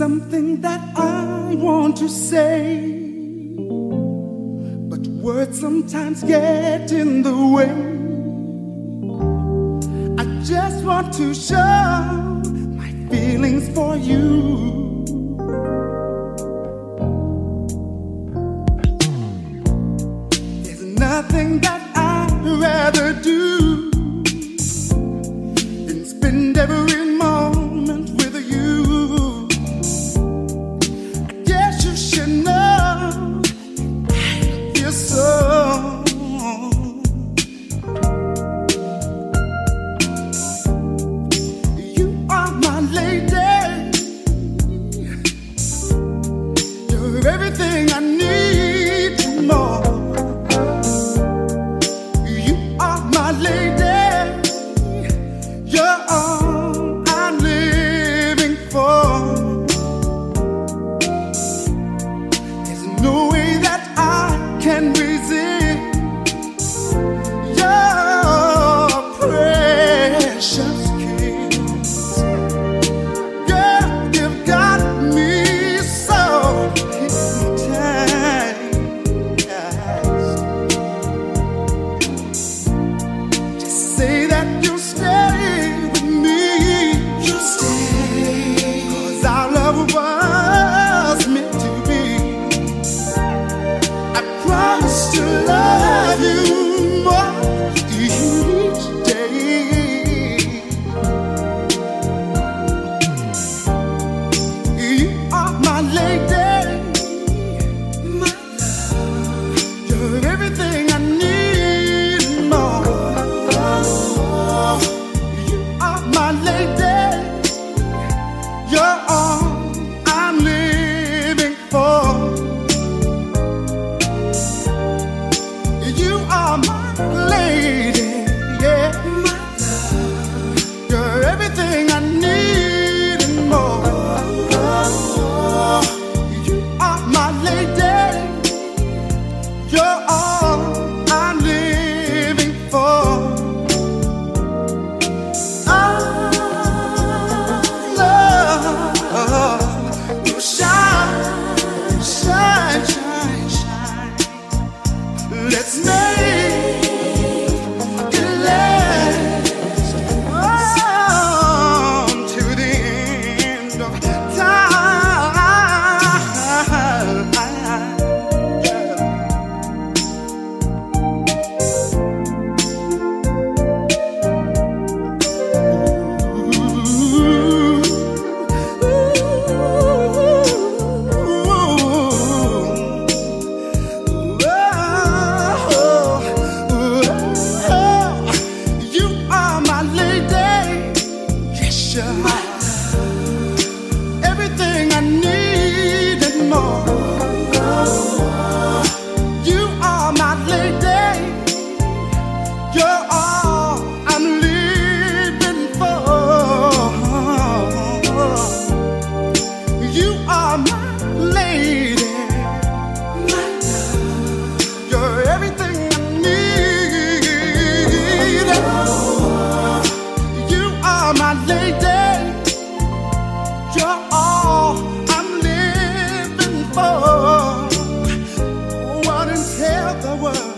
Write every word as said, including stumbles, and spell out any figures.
something that I want to say, but words sometimes get in the way. I just want to show my feelings for you. There's nothing that I'd rather do than spend every moment with you. I guess you should know I feel so. You are my lady. You're everything I need and more. You are my lady. You're all I'm living for. There's no way that I can resist your precious kiss. Girl, you've got me so hypnotized. Just say that you'll stay with me. You'll stay, 'cause our love was meant to be. I promise to love you more each day. You are my lady, my love. You're everything I need and more. You are my lady. You're all I'm living for. You are my lady, yeah, my love. You're everything I need and more. You are my lady. You're all I'm living for. Oh, love, you shine, shine, shine, shine. Let's make it last on to the end of time. You are my lady. Yes, you are. Everything I need and more. You are my lady. You're all I'm living for. You are my lady, my love. You're everything I need. You are my lady. You're all I'm living for. Go out and tell the world